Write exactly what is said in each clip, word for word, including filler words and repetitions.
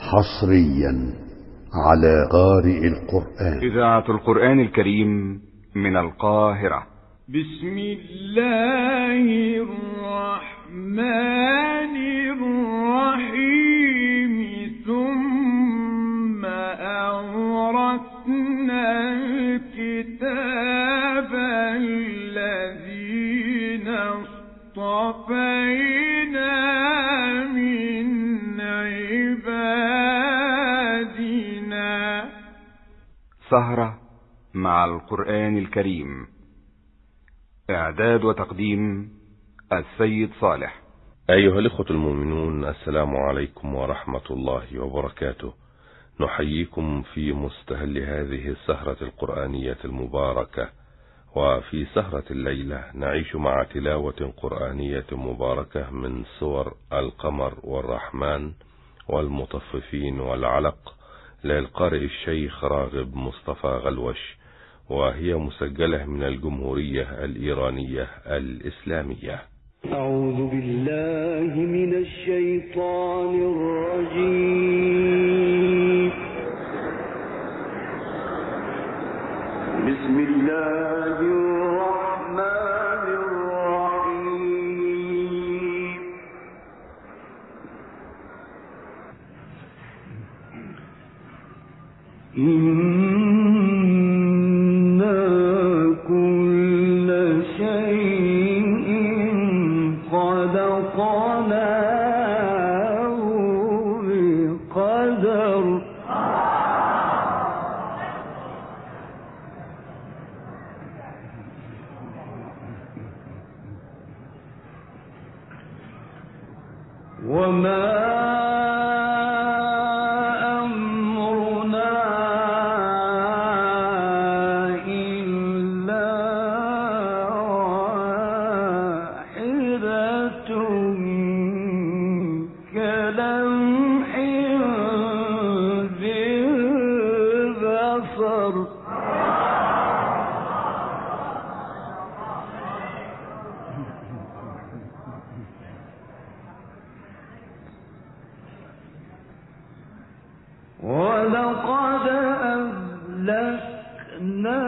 حصريا على قارئ القرآن. إذاعة القرآن الكريم من القاهرة. بسم الله الرحمن الرحيم. ثم أورثنا الكتاب الذين اصطفينا من عبادنا. سهرة مع القرآن الكريم. إعداد وتقديم السيد صالح. أيها الإخوة المؤمنون، السلام عليكم ورحمة الله وبركاته. نحييكم في مستهل هذه السهرة القرآنية المباركة. وفي سهرة الليلة نعيش مع تلاوة قرآنية مباركة من سور القمر والرحمن والمطففين والعلق للقارئ الشيخ راغب مصطفى غلوش، وهي مسجلة من الجمهورية الإيرانية الإسلامية. أعوذ بالله من الشيطان الرجيم. بسم الله الرحمن الرحيم. إنا كل شيء خلقناه بقدر. وما أمرنا إلا واحدة كلمح بالبصر. ولقد أهلكنا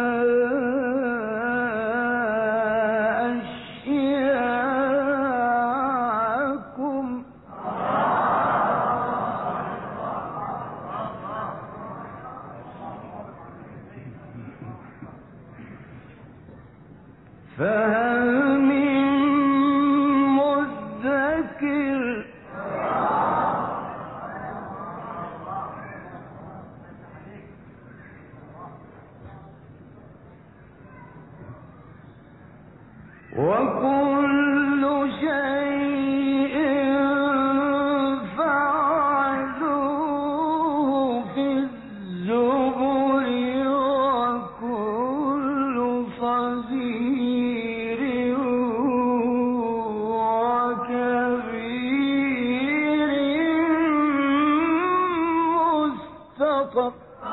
أشياءكم فهل من مدكر. وكل شيء فعلوه في الزبر. وكل صغير وكبير مستطر.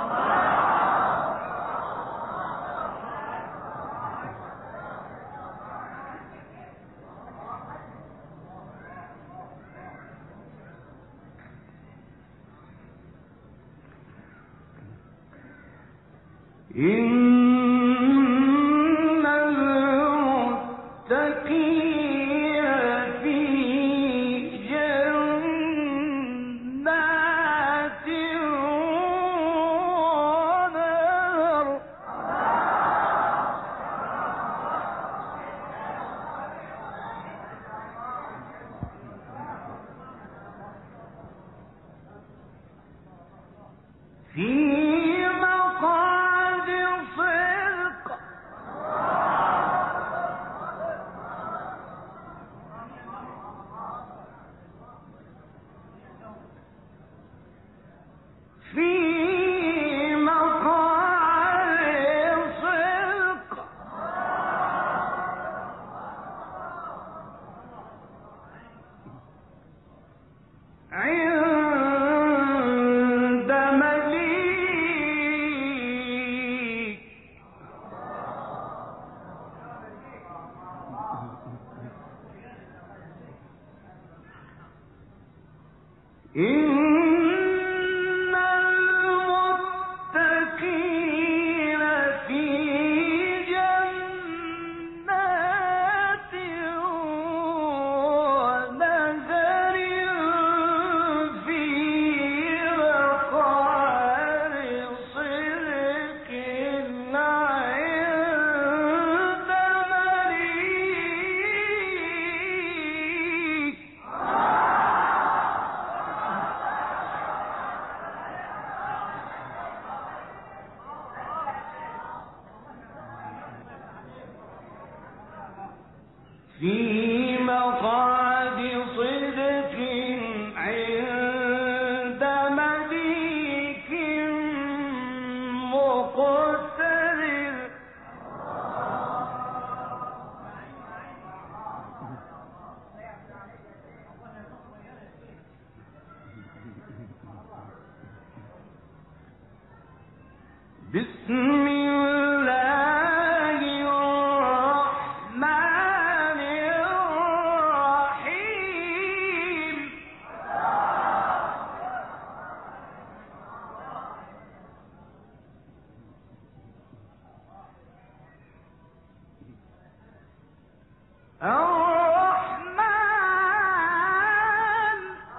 إن المتقين في جنات ونهر. في مقعد صدق. في مقعد صدق. عند مليك في مقعد صدق عند مليك مقتدر. بسم الله الرحمن الرحيم. الرحمن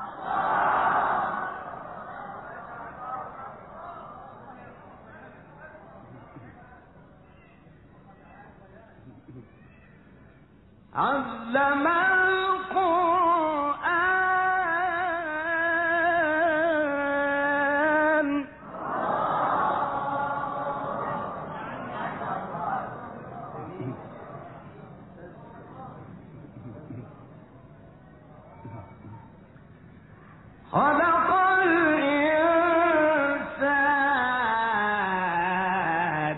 علم القرآن. خلق الإنسان.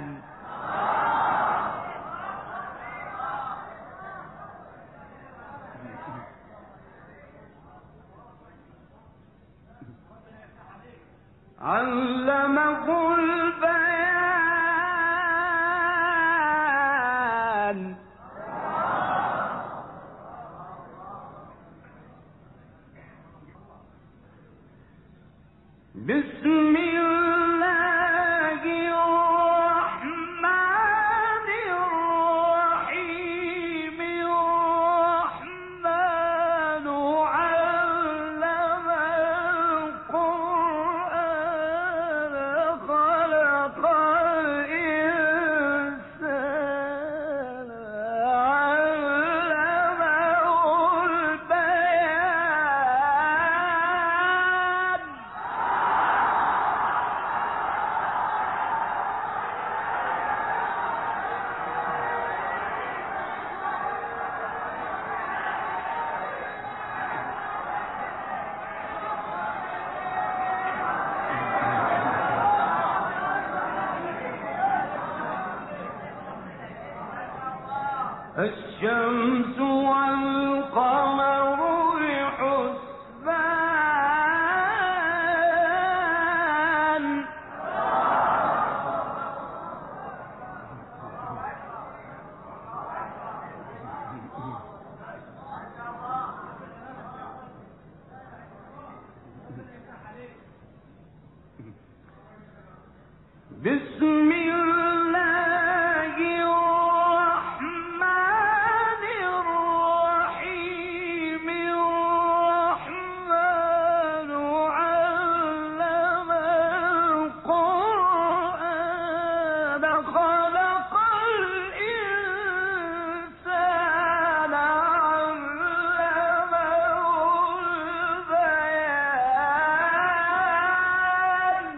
علمه البيان. بسم الله الرحمن الرحيم. الرحمن علم القرآن خلق الإنسان علمه البيان. الشمس والقمر بحسبان. بسم الله الرحمن الرحيم. الرحمن علم القرآن خلق الإنسان علمه البيان.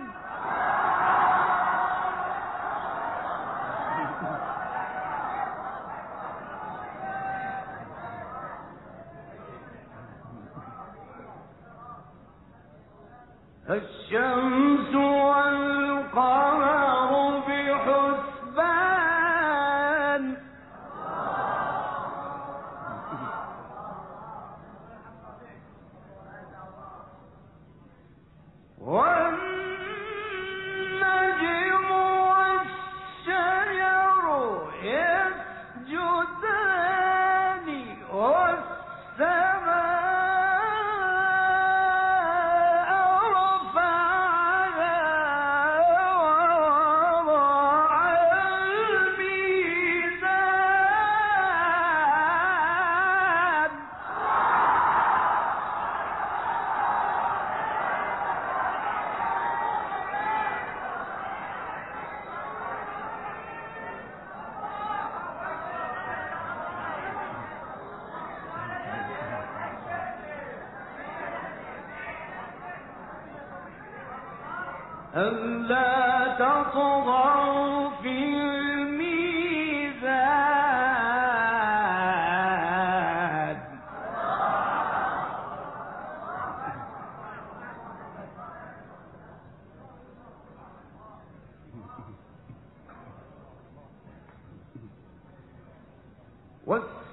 الشمس والقمر بحسبان. والنجم والشجر يسجدان. والسماء ألا تطغوا في الميزان.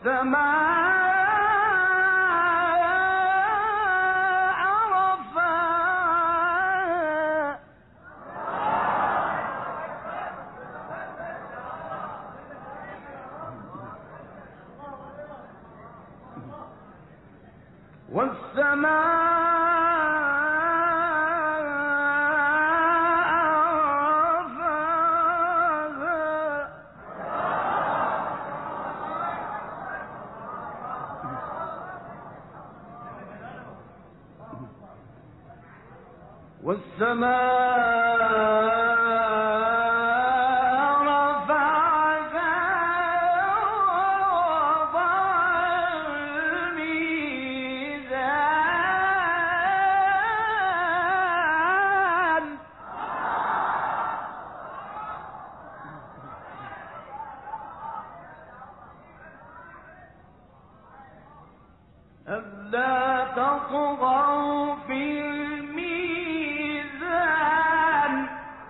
ألا تطغوا في الميزان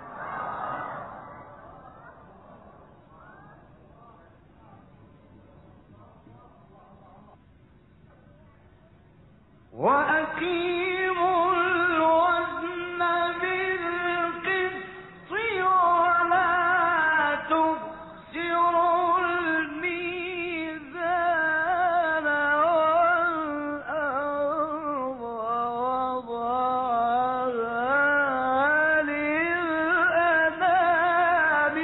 وأقيموا الوزن بالقسط ولا تخسروا الميزان والأرض وضعها للأنام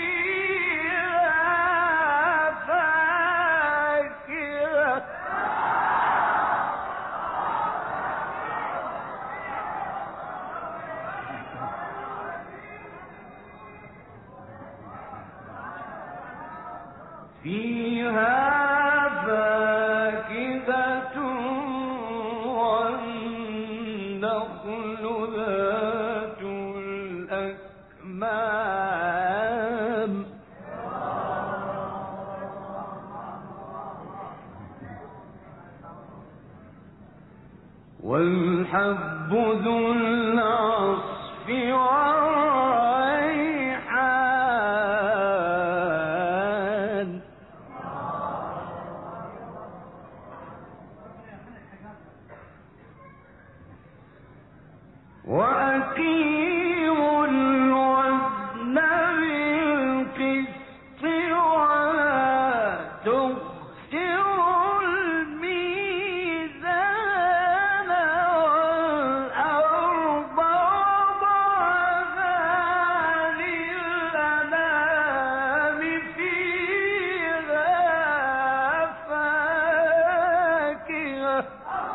فيها فاكهة فيها فاكهة والنخل ذات الأكمام والحب ذو العصف والريحان وأقيموا الوزن بالقسط ولا تخسروا الميزان والأرض وضعها للأنام فيها فاكهة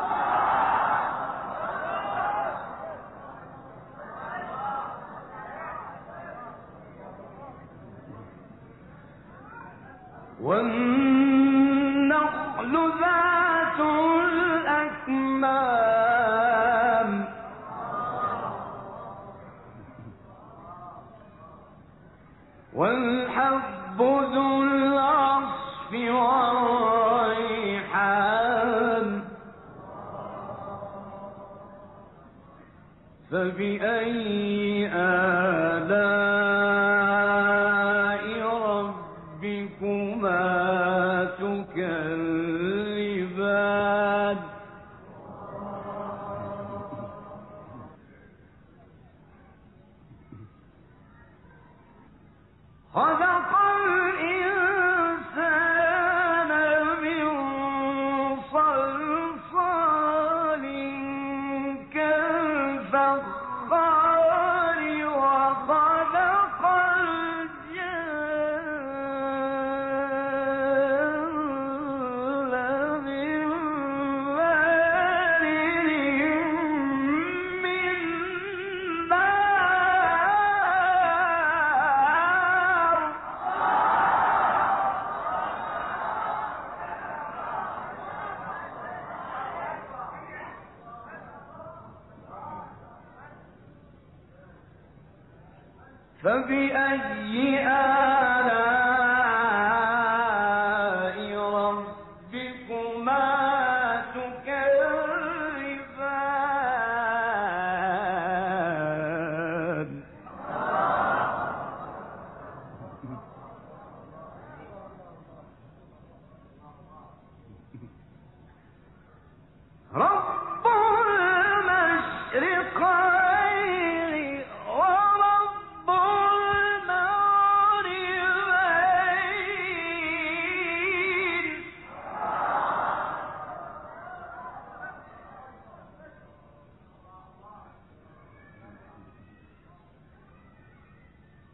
والنخل ذات الأكمام والحب ذو العصف والريحان فبأي آلاء ربكما تكذبان خلق الإنسان من صلصال كالفخار وخلق الجن من مارج من نار فبأي آلاء ربكما تكذبان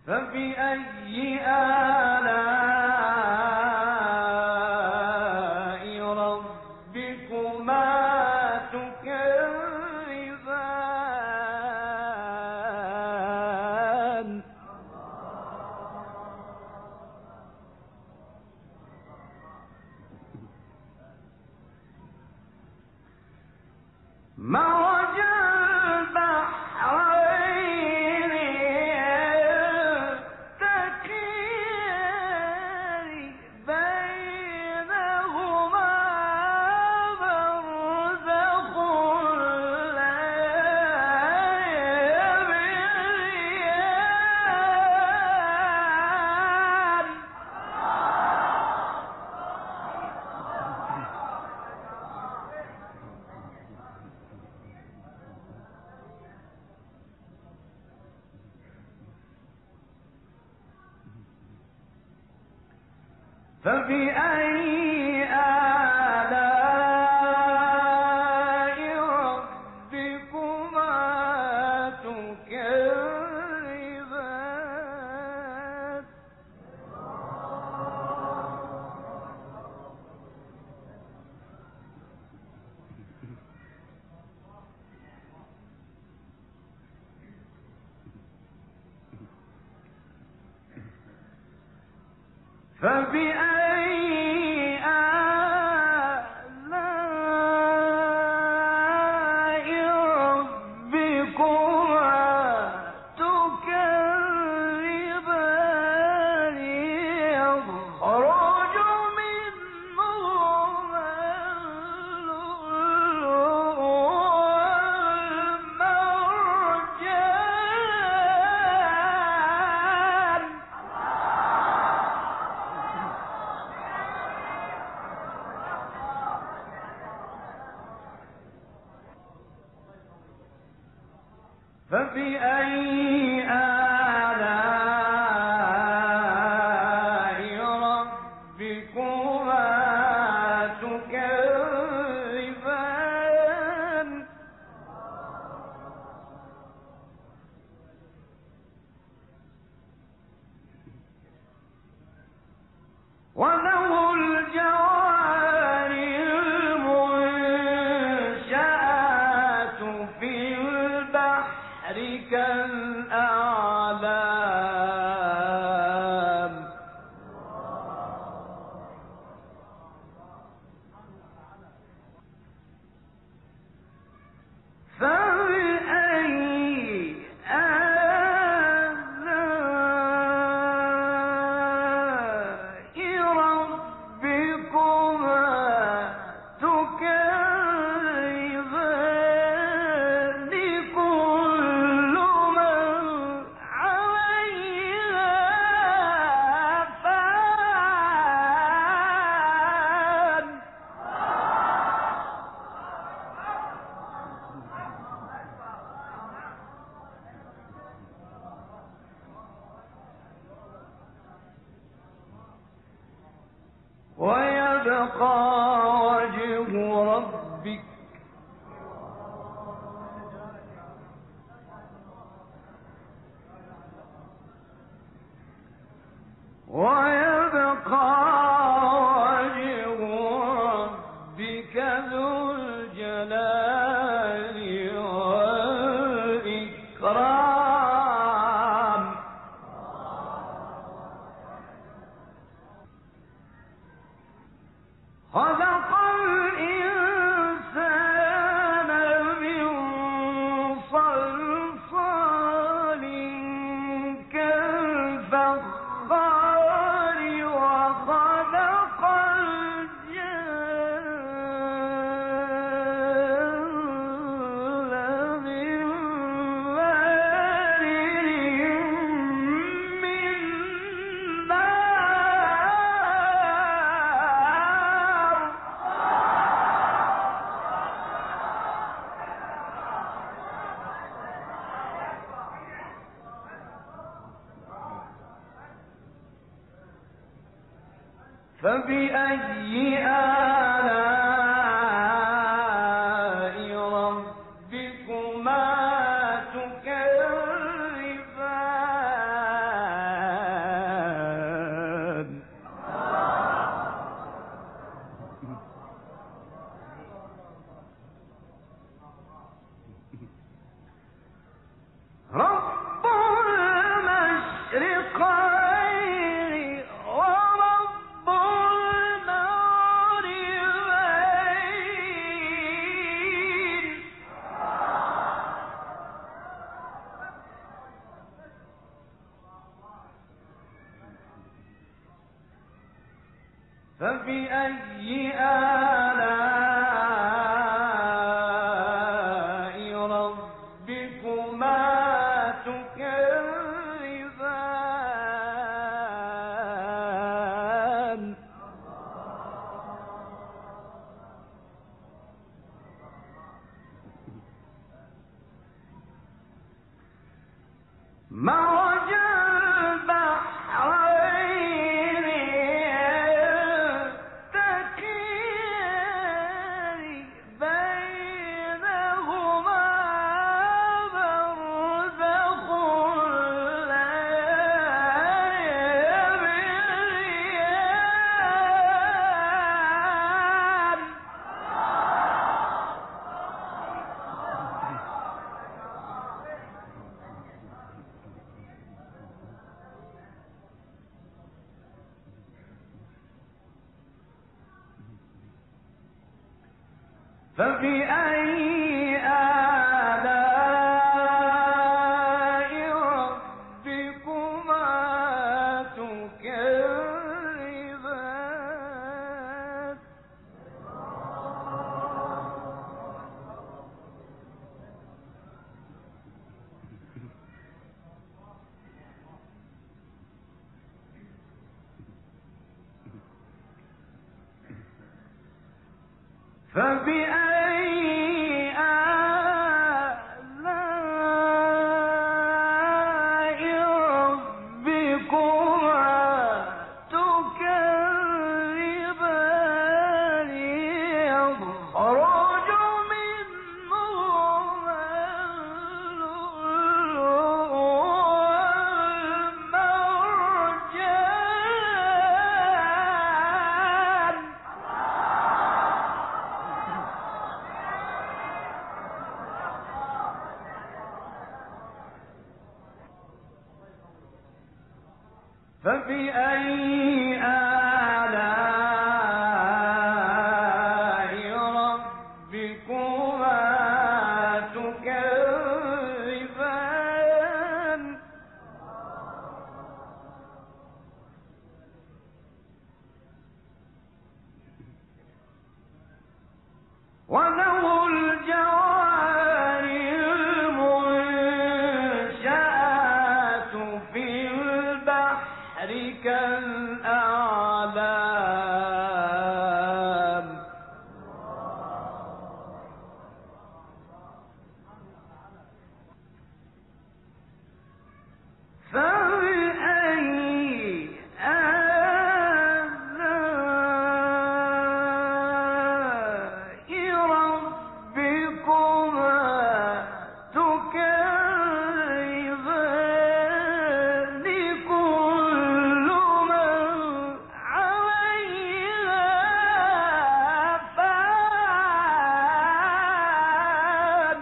فبأي آلاء ربكما تكذبان مرج البحرين يلتقيان بينهما برزخ لا يبغيان فبأي آلاء ربكما تكذبان فبأي آلاء ربكما تكذبان يخرج منهما اللؤلؤ والمرجان فبأي آلاء ربكما تكذبان وله الجوار المنشآت في البحر كالأعلام فبأي آلاء ربكما تكذبان كل من عليها فان ويبقى وجه ربك ويبقى وجه ربك ذو الجلال والإكرام خلق الإنسان من صلصال كالفخار وخلق الجن من مارج من نار فبأي آلاء ربكما تكذبان فبأي آلاء ربكما تكذبان مرج البحرين يلتقيان بينهما برزخ لا يبغيان فبأي آلاء ربكما تكذبان فبأي آلاء ربكما تكذبان يخرج منهما اللؤلؤ والمرجان فبأي آلاء ربكما تكذبان وله الجوار المنشآت في البحر كالأعلام فبأي آلاء ربكما تكذبان كل من عليها فان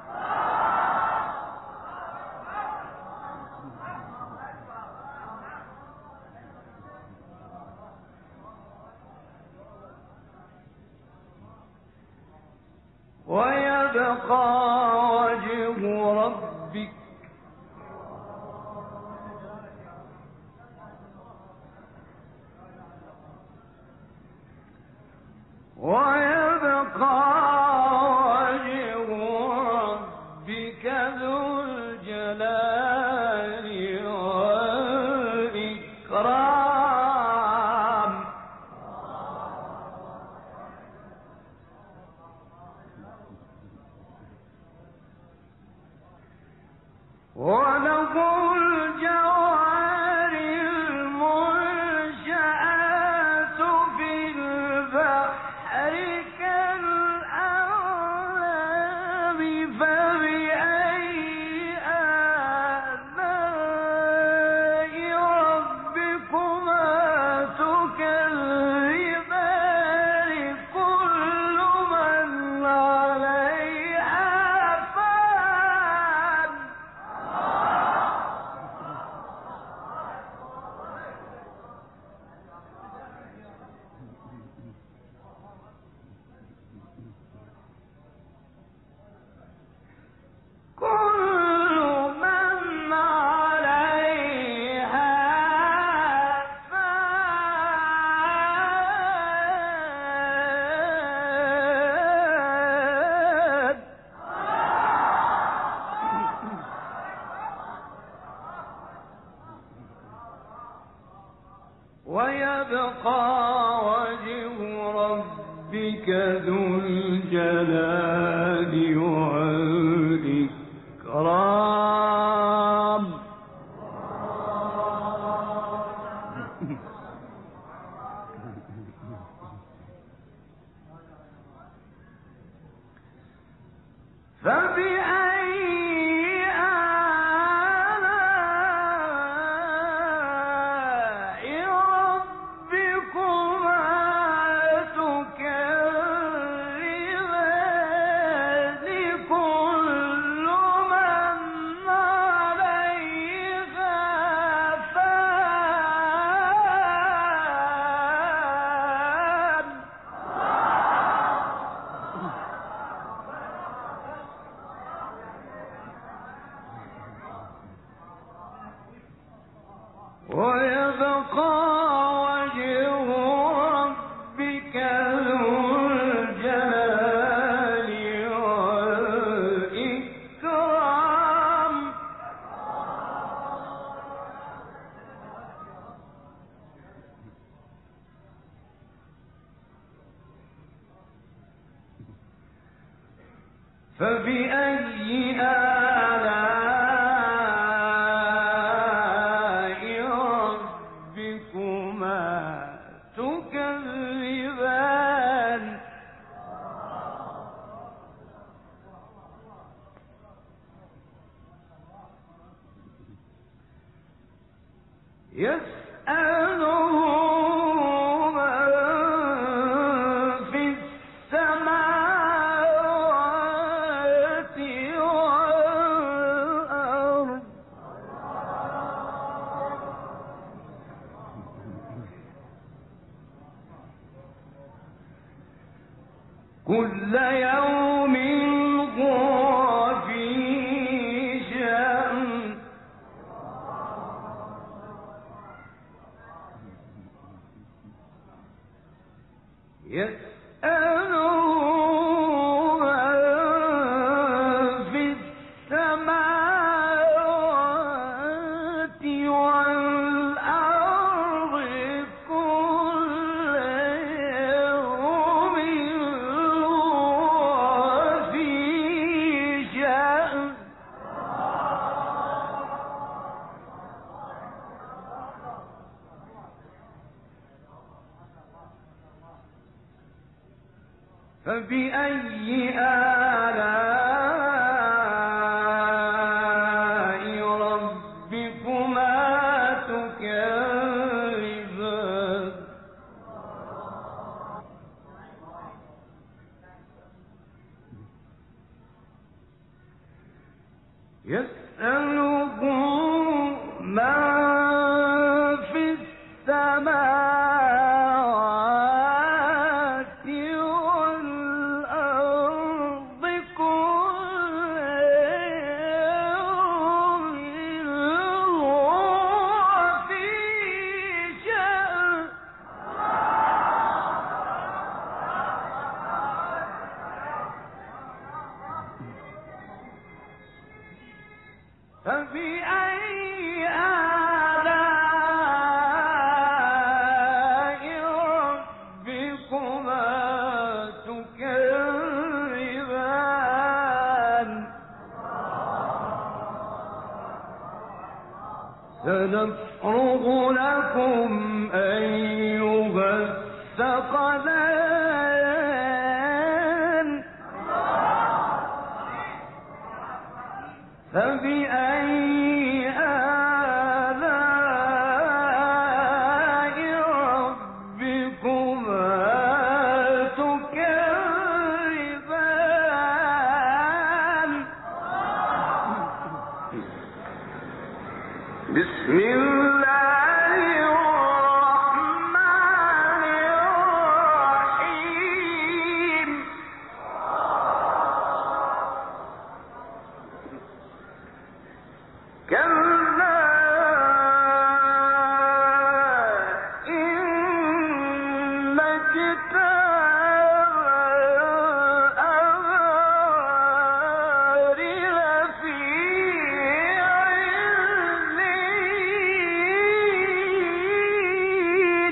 ويبقى وجه ربك ويبقى وجه ربك ذو الجلال والإكرام وله الجوار المنشآت في البحر كالأعلام فبأي آلاء ربكما تكذبان كل من عليها فان ويبقى وجه ربك ذو الجلال والإكرام. فبأي آلاء ربكما تكذبان كل من عليها فان. ويبقى وجه ربك ذو الجلال والإكرام. فبأي آلاء ربكما تكذبان. يسأله من في السماوات والأرض كل يوم هو في شأن. يسأله من في السماوات والأرض كل يوم هو في شأن. فبأي آلاء ربكما تكذبان. يسأله من في السماوات والأرض كل يوم هو في شأن. فبأي آلاء ربكما تكذبان. سنفرغ لكم أيها الثقلان. فبأي آلاء ربكما تكذبان. بسم الله الرحمن الرحيم. كلا إن كتاب الأبرار لفي عليين.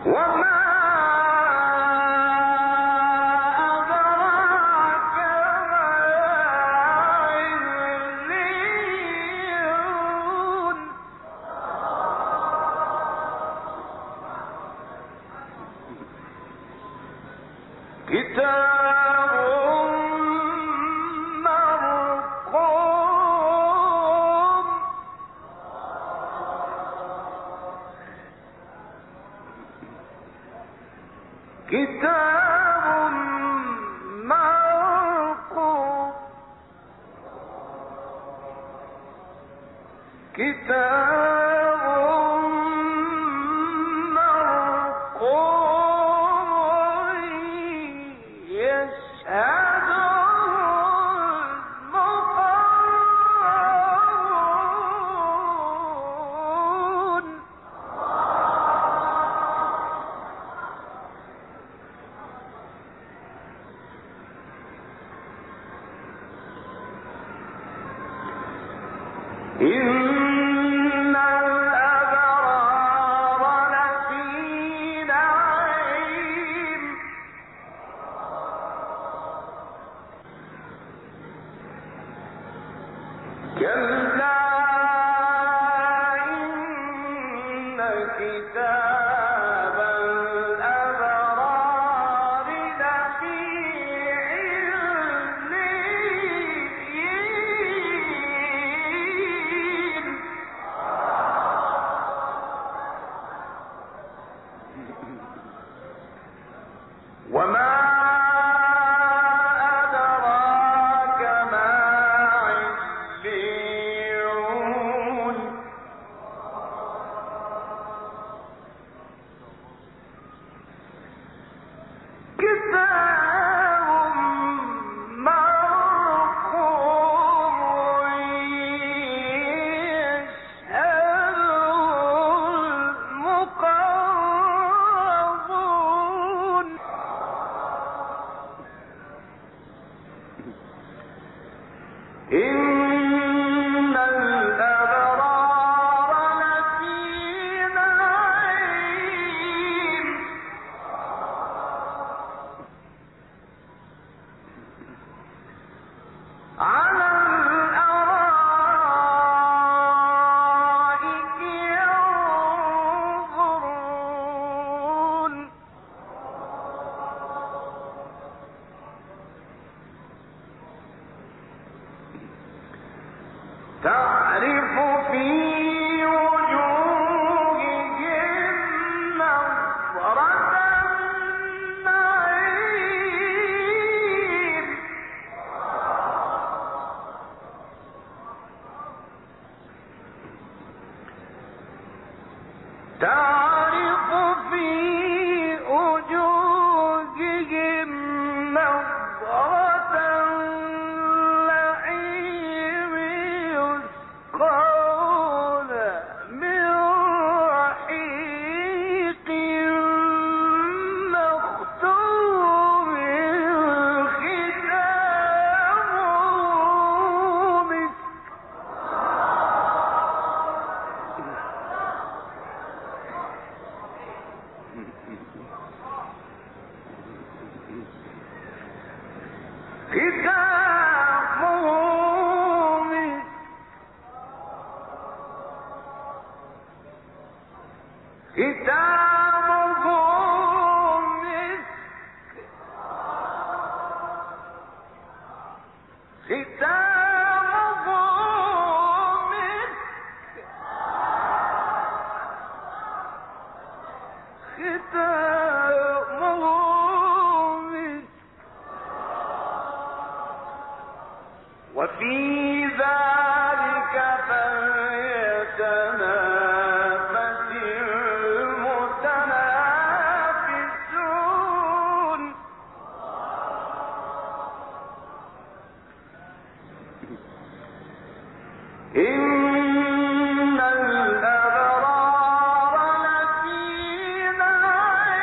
إن الأبرار لفي نعيم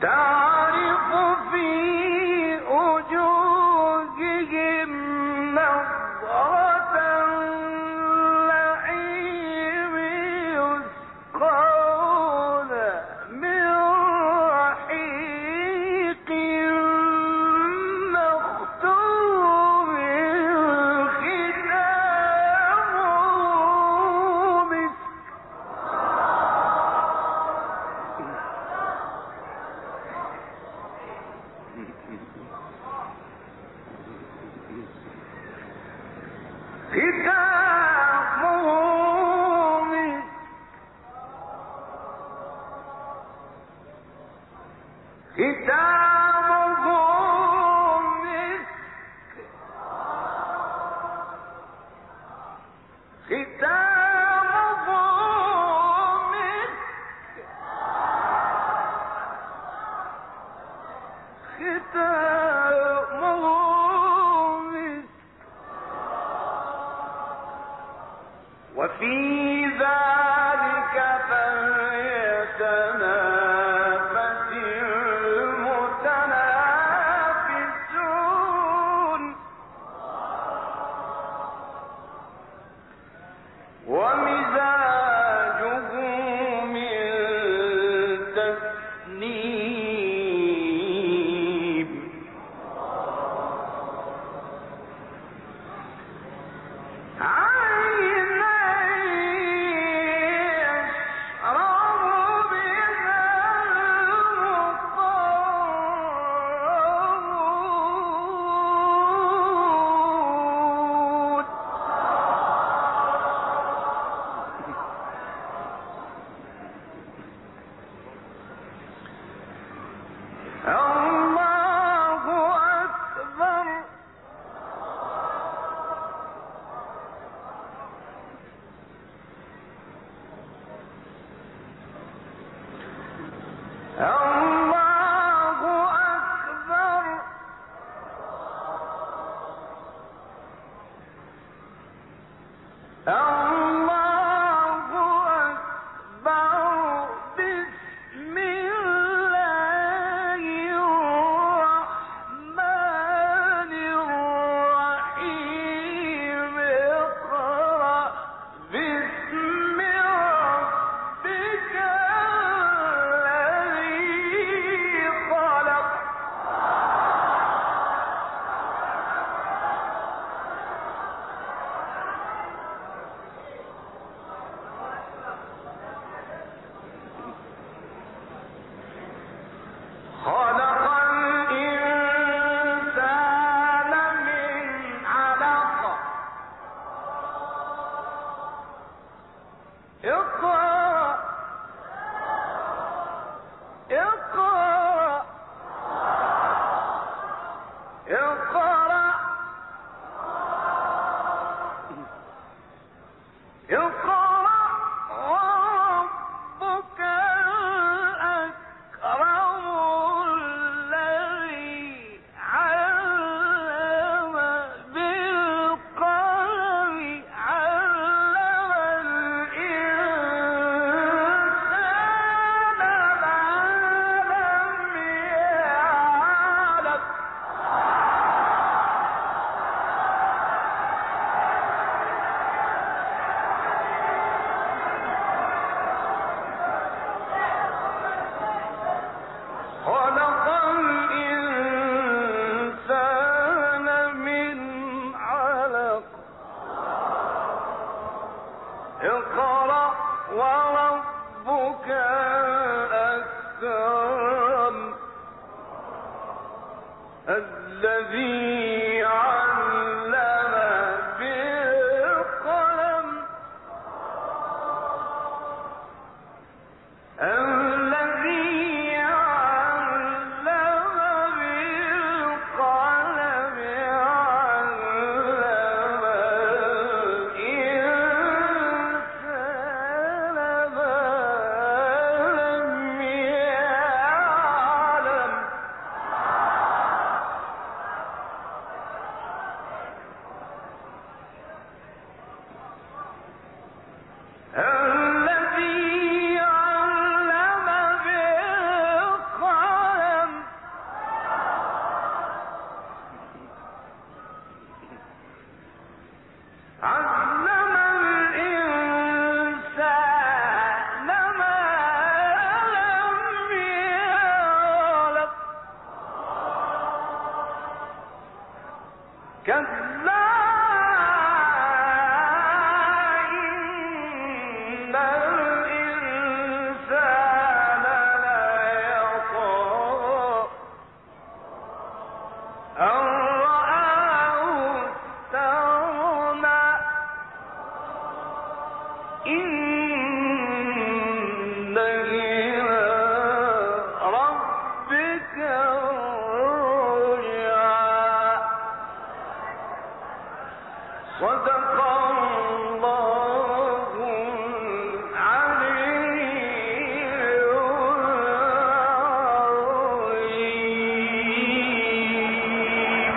تعرف في وجوههم نضرة النعيم يسقون من رحيق مختوم ختامه مسك ختامه مسك ختامه مسك ختامه مسك وفي ذلك فليتنافس المتنافسون ومزاجه من تسنيم عينا يشرب بها المقربون الله أكبر الله أكبر الله أكبر بسم الله الرحمن الرحيم اقرأ باسم ربك الذي كلا إن الإنسان ليطغى أن رآه استغنى إن إلى ربك الرجعى صدق الله العلي العظيم.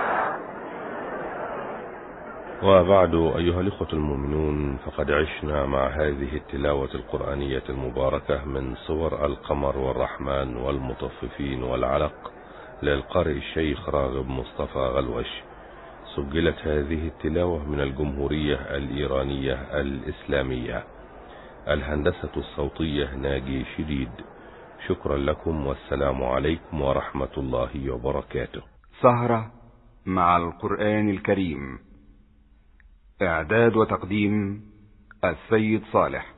وبعد أيها الإخوة المؤمنون، فقد عشنا مع هذه التلاوة القرآنية المباركة من سور القمر والرحمن والمطففين والعلق للقارئ الشيخ راغب مصطفى غلوش. سجلت هذه التلاوة من الجمهورية الإيرانية الإسلامية. الهندسة الصوتية ناجي شديد. شكرا لكم والسلام عليكم ورحمة الله وبركاته. سهرة مع القرآن الكريم. إعداد وتقديم السيد صالح.